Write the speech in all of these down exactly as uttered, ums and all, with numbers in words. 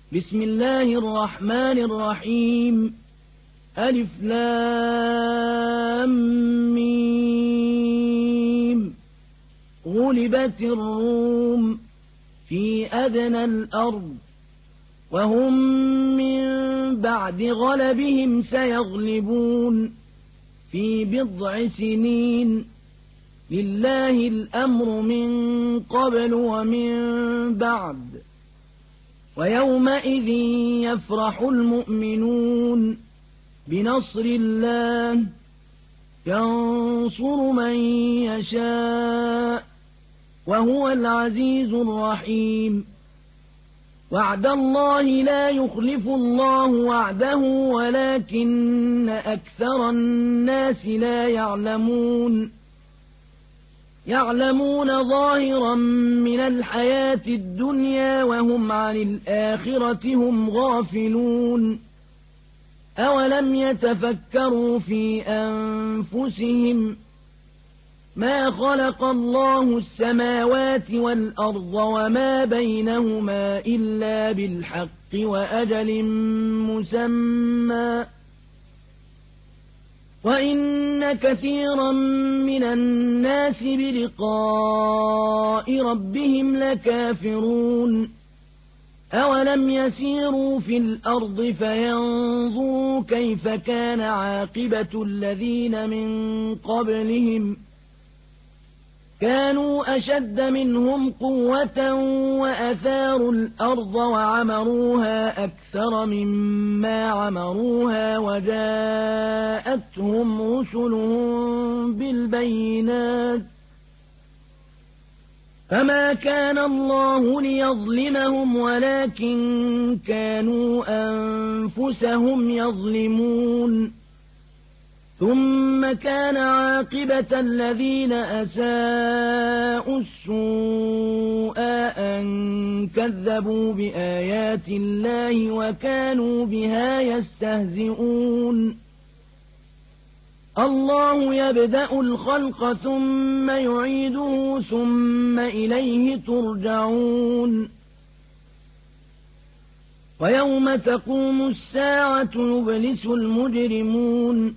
بسم الله الرحمن الرحيم ألف لام ميم غلبت الروم في أدنى الأرض وهم من بعد غلبهم سيغلبون في بضع سنين لله الأمر من قبل ومن بعد ويومئذ يفرح المؤمنون بنصر الله ينصر من يشاء وهو العزيز الرحيم وعد الله لا يخلف الله وعده ولكن أكثر الناس لا يعلمون يعلمون ظاهرا من الحياة الدنيا وهم عن الآخرة هم غافلون أولم يتفكروا في أنفسهم ما خلق الله السماوات والأرض وما بينهما إلا بالحق وأجل مسمى وإن كثيرا من الناس بلقاء ربهم لكافرون أولم يسيروا في الأرض فينظروا كيف كان عاقبة الذين من قبلهم كانوا أشد منهم قوة وأثاروا الأرض وعمروها أكثر مما عمروها وجاءتهم رسلهم بالبينات فما كان الله ليظلمهم ولكن كانوا أنفسهم يظلمون ثم كان عاقبة الذين أساءوا السوء أن كذبوا بآيات الله وكانوا بها يستهزئون الله يبدأ الخلق ثم يعيده ثم إليه ترجعون ويوم تقوم الساعة يبلس المجرمون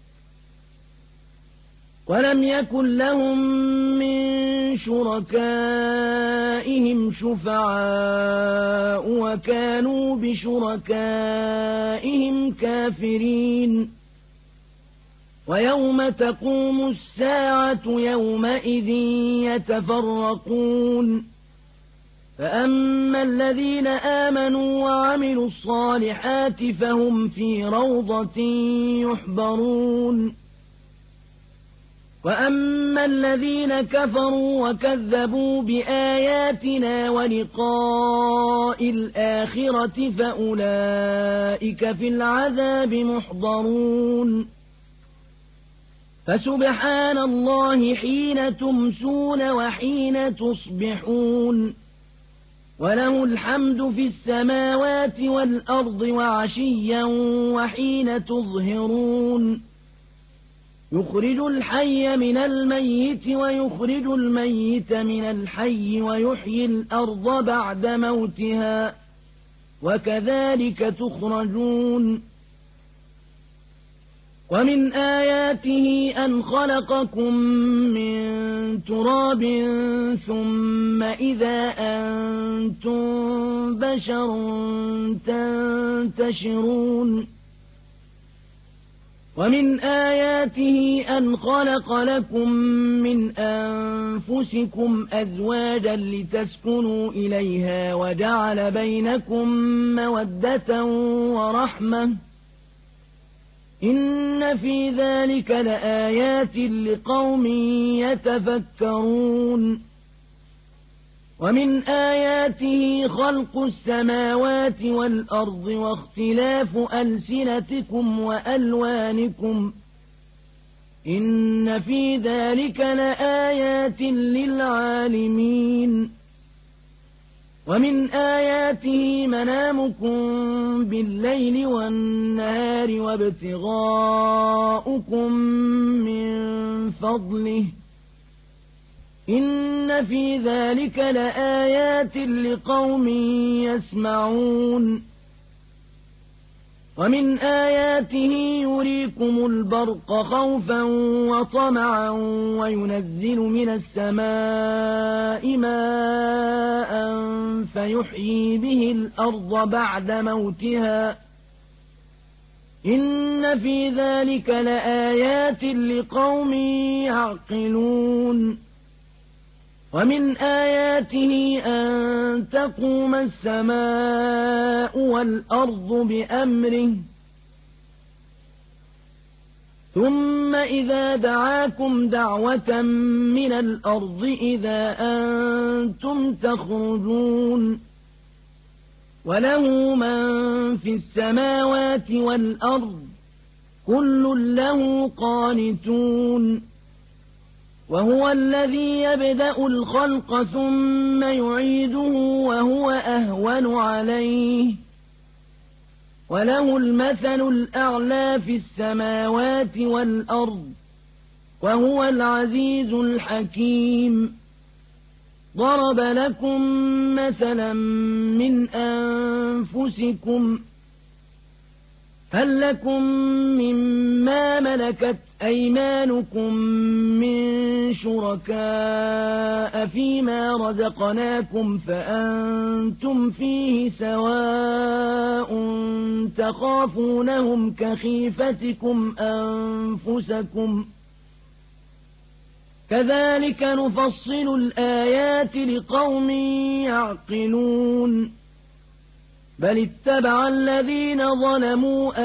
ولم يكن لهم من شركائهم شفعاء وكانوا بشركائهم كافرين ويوم تقوم الساعة يومئذ يتفرقون فأما الذين آمنوا وعملوا الصالحات فهم في روضة يحبرون وأما الذين كفروا وكذبوا بآياتنا ولقاء الآخرة فأولئك في العذاب محضرون فسبحان الله حين تمسون وحين تصبحون وله الحمد في السماوات والأرض وعشيا وحين تظهرون يخرج الحي من الميت ويخرج الميت من الحي ويحيي الأرض بعد موتها وكذلك تخرجون ومن آياته أن خلقكم من تراب ثم إذا أنتم بشر تنتشرون ومن آياته أن خلق لكم من أنفسكم أزواجا لتسكنوا إليها وجعل بينكم مودة ورحمة إن في ذلك لآيات لقوم يتفكرون ومن آياته خلق السماوات والأرض واختلاف ألسنتكم وألوانكم إن في ذلك لآيات للعالمين ومن آياته منامكم بالليل والنهار وابتغاؤكم من فضله إن في ذلك لآيات لقوم يسمعون ومن آياته يريكم البرق خوفا وطمعا وينزل من السماء ماء فيحيي به الأرض بعد موتها إن في ذلك لآيات لقوم يعقلون ومن آياته أن تقوم السماء والأرض بأمره ثم إذا دعاكم دعوة من الأرض إذا أنتم تخرجون وله من في السماوات والأرض كل له قانتون وهو الذي يبدأ الخلق ثم يعيده وهو أهون عليه وله المثل الأعلى في السماوات والأرض وهو العزيز الحكيم ضرب لكم مثلا من أنفسكم هل لكم مما ملكت أيمانكم من شركاء فيما رزقناكم فأنتم فيه سواء تخافونهم كخيفتكم أنفسكم كذلك نفصل الآيات لقوم يعقلون بل اتبع الذين ظلموا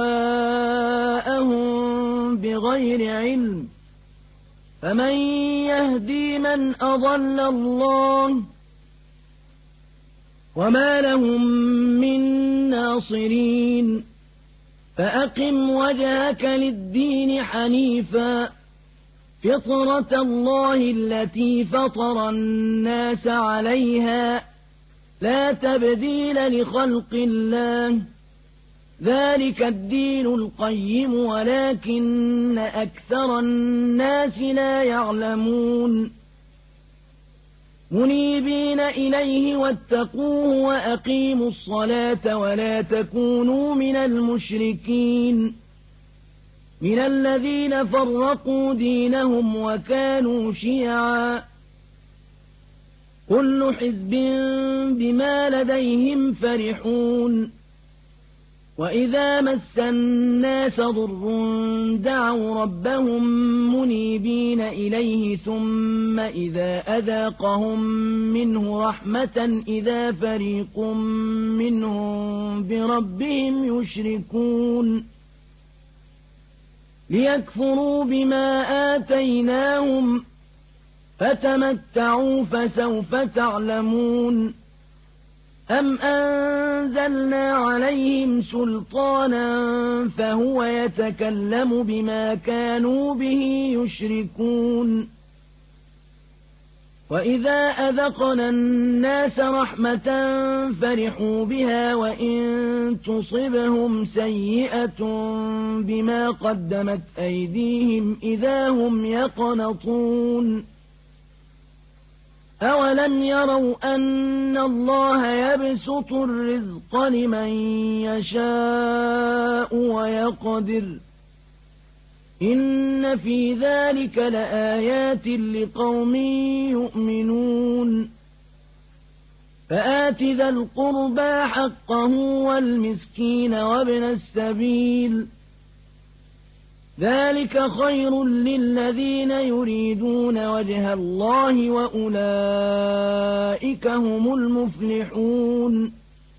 أهواءهم بغير علم فمن يهدي من أضل الله وما لهم من ناصرين فأقم وجهك للدين حنيفا فطرة الله التي فطر الناس عليها لا تبديل لخلق الله ذلك الدين القيم ولكن أكثر الناس لا يعلمون منيبين إليه واتقوه وأقيموا الصلاة ولا تكونوا من المشركين من الذين فرقوا دينهم وكانوا شيعا كل حزب بما لديهم فرحون وإذا مس الناس ضر دعوا ربهم منيبين إليه ثم إذا أذاقهم منه رحمة إذا فريق منهم بربهم يشركون ليكفروا بما آتيناهم فتمتعوا فسوف تعلمون أم أنزلنا عليهم سلطانا فهو يتكلم بما كانوا به يشركون وإذا أذقنا الناس رحمة فرحوا بها وإن تصبهم سيئة بما قدمت أيديهم إذا هم يقنطون أولم يروا أن الله يبسط الرزق لمن يشاء ويقدر إن في ذلك لآيات لقوم يؤمنون فآت ذا القربى حقه والمسكين وابن السبيل ذلك خير للذين يريدون وجه الله وأولئك هم المفلحون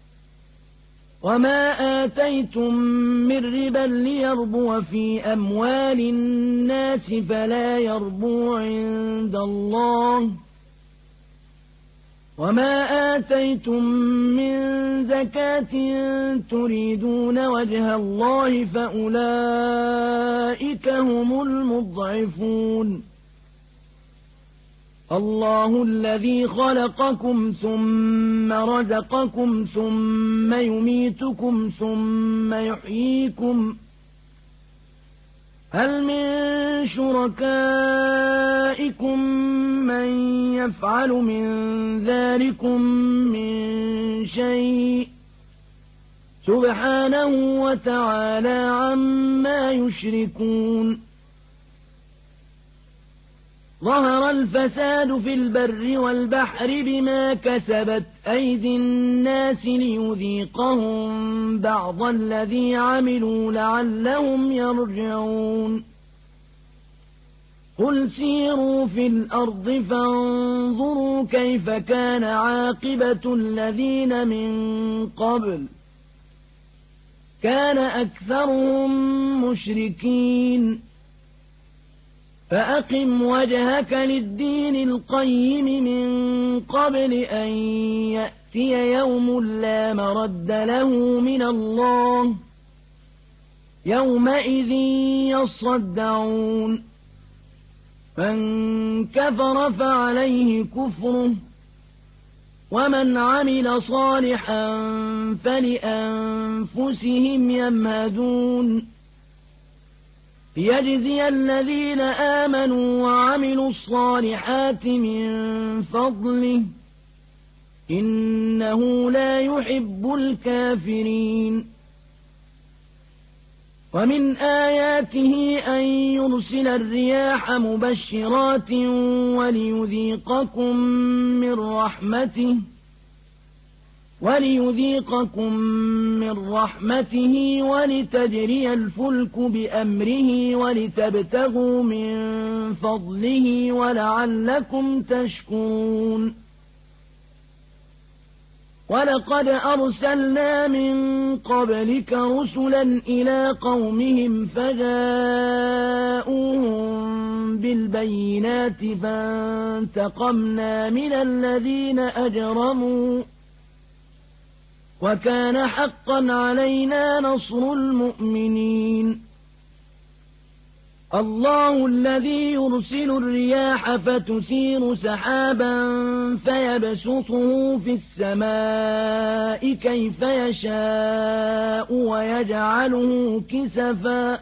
وما آتيتم من ربا ليربو في أموال الناس فلا يربو عند الله وما آتيتم من زكاة تريدون وجه الله فأولئك هم المضعفون الله الذي خلقكم ثم رزقكم ثم يميتكم ثم يحييكم هل من شركائكم من يفعل من ذلكم من شيء سبحانه وتعالى عما يشركون ظهر الفساد في البر والبحر بما كسبت أيدي الناس ليذيقهم بعض الذي عملوا لعلهم يرجعون قل سيروا في الأرض فانظروا كيف كان عاقبة الذين من قبل كان أكثرهم مشركين فأقم وجهك للدين القيم من قبل أن يأتي يوم لا مرد له من الله يومئذ يصدعون من كفر فعليه كفره ومن عمل صالحا فلأنفسهم يمهدون ليجزي الذين آمنوا وعملوا الصالحات من فضله إنه لا يحب الكافرين ومن آياته أن يرسل الرياح مبشرات وليذيقكم من رحمته وليذيقكم من رحمته ولتجري الفلك بأمره ولتبتغوا من فضله ولعلكم تشكرون ولقد أرسلنا من قبلك رسلا إلى قومهم فجاءوهم بالبينات فانتقمنا من الذين أجرموا وكان حقا علينا نصر المؤمنين الله الذي يرسل الرياح فتثير سحابا فيبسطه في السماء كيف يشاء ويجعله كسفا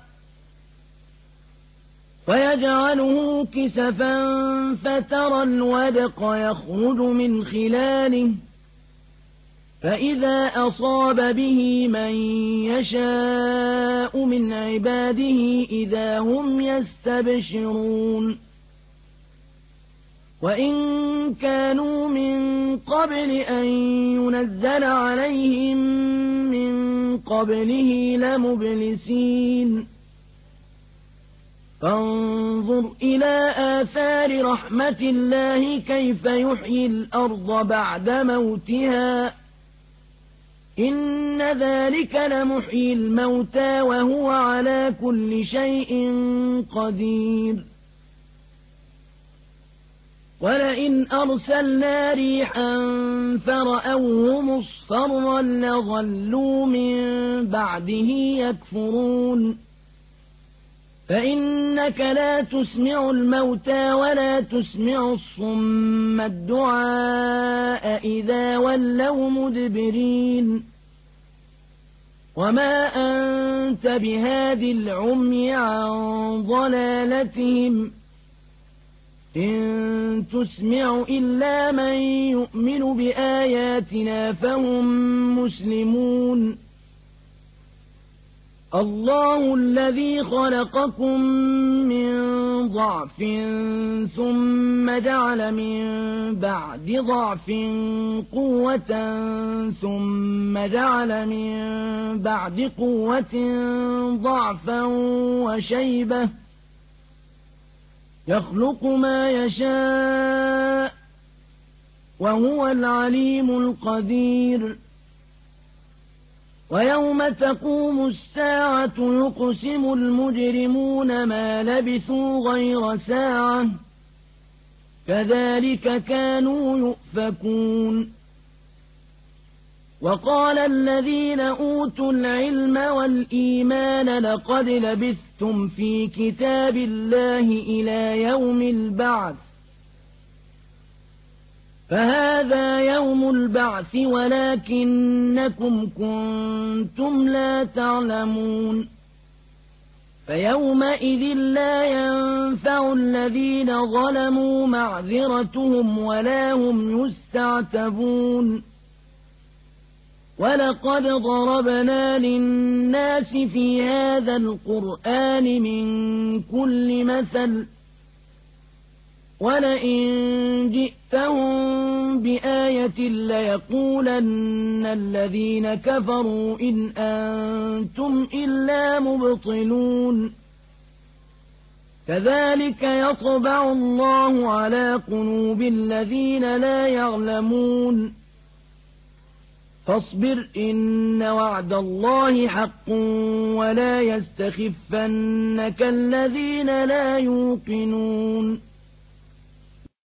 ويجعله كسفا فترى الودق يخرج من خلاله فإذا أصاب به من يشاء من عباده إذا هم يستبشرون وإن كانوا من قبل أن ينزل عليهم من قبله لمبلسين فانظر إلى آثار رحمة الله كيف يحيي الأرض بعد موتها إن ذلك لمحيي الموتى وهو على كل شيء قدير ولئن أرسلنا ريحا فرأوه مصفرا لظلوا من بعده يكفرون فإنك لا تسمع الموتى ولا تسمع الصم الدعاء إذا ولوا مدبرين وما أنت بهاد العمي عن ضلالتهم إن تسمع إلا من يؤمن بآياتنا فهم مسلمون الله الذي خلقكم من ضعف ثم جعل من بعد ضعف قوة ثم جعل من بعد قوة ضعفا وشيبة يخلق ما يشاء وهو العليم القدير ويوم تقوم الساعة يقسم المجرمون ما لبثوا غير ساعة كذلك كانوا يؤفكون وقال الذين أوتوا العلم والإيمان لقد لبثتم في كتاب الله إلى يوم البعث فهذا يوم البعث ولكنكم كنتم لا تعلمون فيومئذ لا ينفع الذين ظلموا معذرتهم ولا هم يستعتبون ولقد ضربنا للناس في هذا القرآن من كل مثل ولئن جئتهم بآية ليقولن الذين كفروا إن أنتم إلا مبطلون كذلك يطبع الله على قلوب الذين لا يعلمون فاصبر إن وعد الله حق ولا يستخفنك الذين لا يوقنون